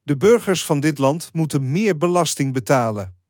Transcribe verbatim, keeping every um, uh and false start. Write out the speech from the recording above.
De burgers van dit land moeten meer belasting betalen.